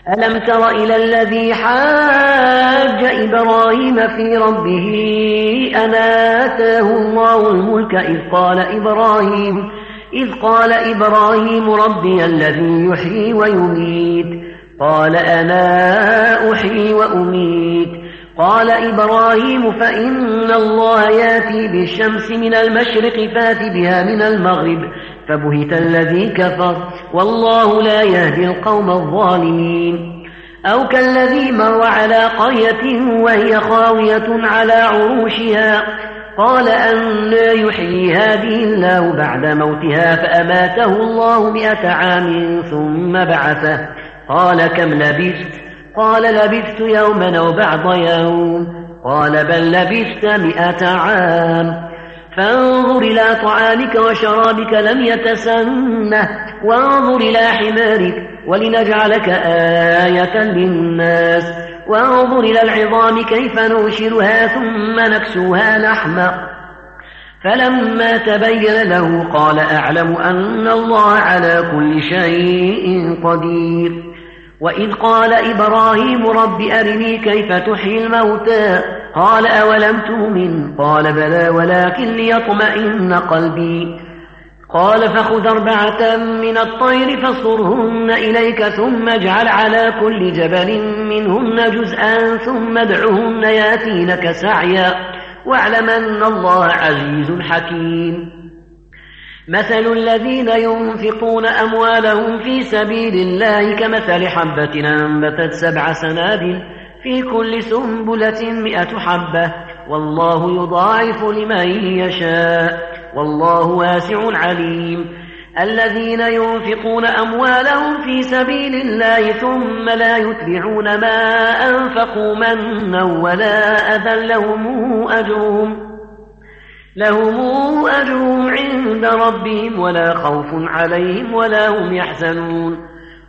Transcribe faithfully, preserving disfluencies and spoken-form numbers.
ألم تر إلى الذي حاج إبراهيم في ربه أن آتاه الله الملك إذ قال إبراهيم إذ قال إبراهيم ربي الذي يحيي ويميت قال أنا أحيي وأميت قال إبراهيم فإن الله ياتي بالشمس من المشرق فات بها من المغرب فبهت الذي كفر والله لا يهدي القوم الظالمين. أو كالذي مر على قرية وهي خاوية على عروشها قال أنى يحيي هذه الله بعد موتها فأماته الله مئة عام ثم بعثه قال كم لبثت قال لبثت يوما أو بعض يوم قال بل لبثت مئة عام فانظر إلى طعامك وشرابك لم يتسنه وانظر إلى حمارك ولنجعلك آية للناس وانظر إلى العظام كيف ننشرها ثم نكسوها لحما فلما تبين له قال أعلم أن الله على كل شيء قدير. وإذ قال إبراهيم رب أرني كيف تحيي الموتى قال أولم تؤمن قال بلى ولكن ليطمئن قلبي قال فخذ أربعة من الطير فاصرهن إليك ثم اجعل على كل جبل منهن جزءا ثم ادعهن ياتينك سعيا واعلم أن الله عزيز حكيم. مثل الذين ينفقون أموالهم في سبيل الله كمثل حبة أنبتت سبع سنابل في كل سنبلة مئة حبة والله يضاعف لمن يشاء والله واسع عليم. الذين ينفقون أموالهم في سبيل الله ثم لا يتبعون ما أنفقوا منا ولا أذى لهم أجرهم لهم أجرهم عند ربهم ولا خوف عليهم ولا هم يحزنون.